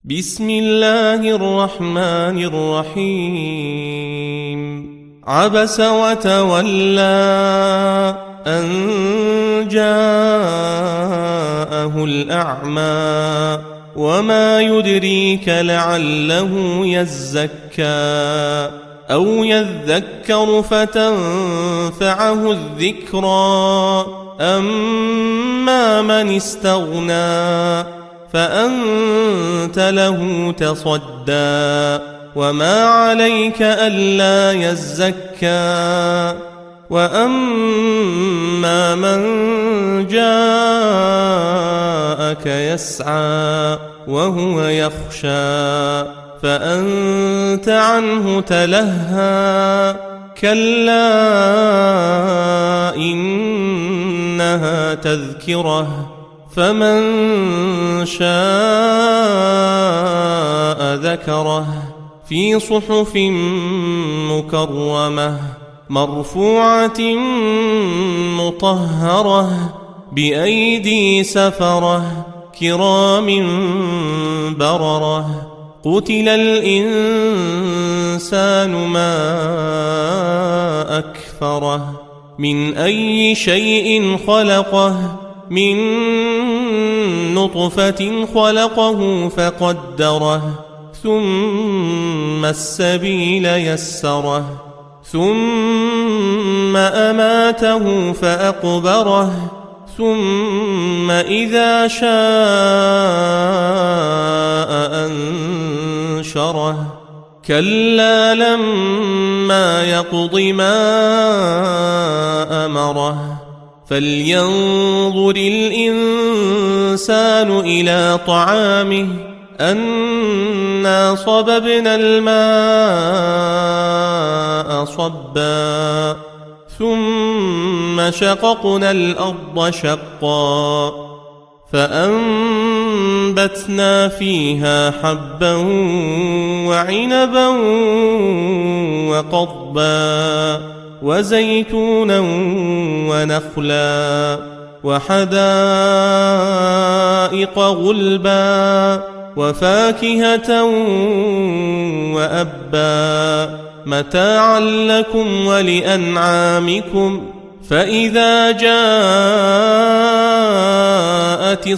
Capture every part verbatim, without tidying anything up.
بسم الله الرحمن الرحيم عبس وتولى أن جاءه الأعمى وما يدريك لعله يزكى أو يذكر فتنفعه الذكرى أما من استغنى فأنت له تصدى وما عليك ألا يزكى وأما من جاءك يسعى وهو يخشى فأنت عنه تلهى كلا إنها تذكرة فمن شاء ذكره في صحف مكرمة مرفوعة مطهرة بأيدي سفرة كرام بررة قتل الإنسان ما أكفره من أي شيء خلقه من نطفة خلقه فقدره ثم السبيل يسره ثم أماته فأقبره ثم إذا شاء أنشره كلا لما يقض ما أمره فلينظر الإنسان إلى طعامه أنا صببنا الماء صبا ثم شققنا الأرض شقا فأنبتنا فيها حبا وعنبا وقضبا وزيتونا ونخلا وحدائق غلبا وفاكهة وأبا متاعا لكم ولأنعامكم فإذا جاءت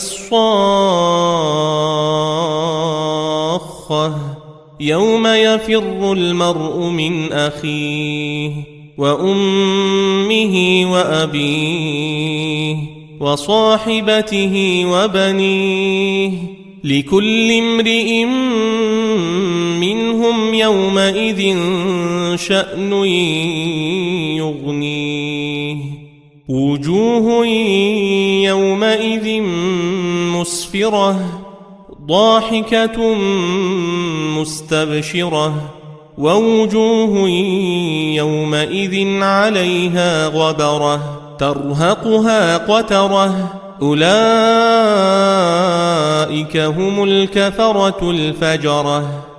الصاخة يوم يفر المرء من أخيه وأمه وأبيه وصاحبته وبنيه لكل امرئ منهم يومئذ شأن يغنيه وجوه يومئذ مسفرة ضاحكة مستبشرة ووجوه يومئذ عليها غبرة ترهقها قترة أولئك هم الكفرة الفجرة.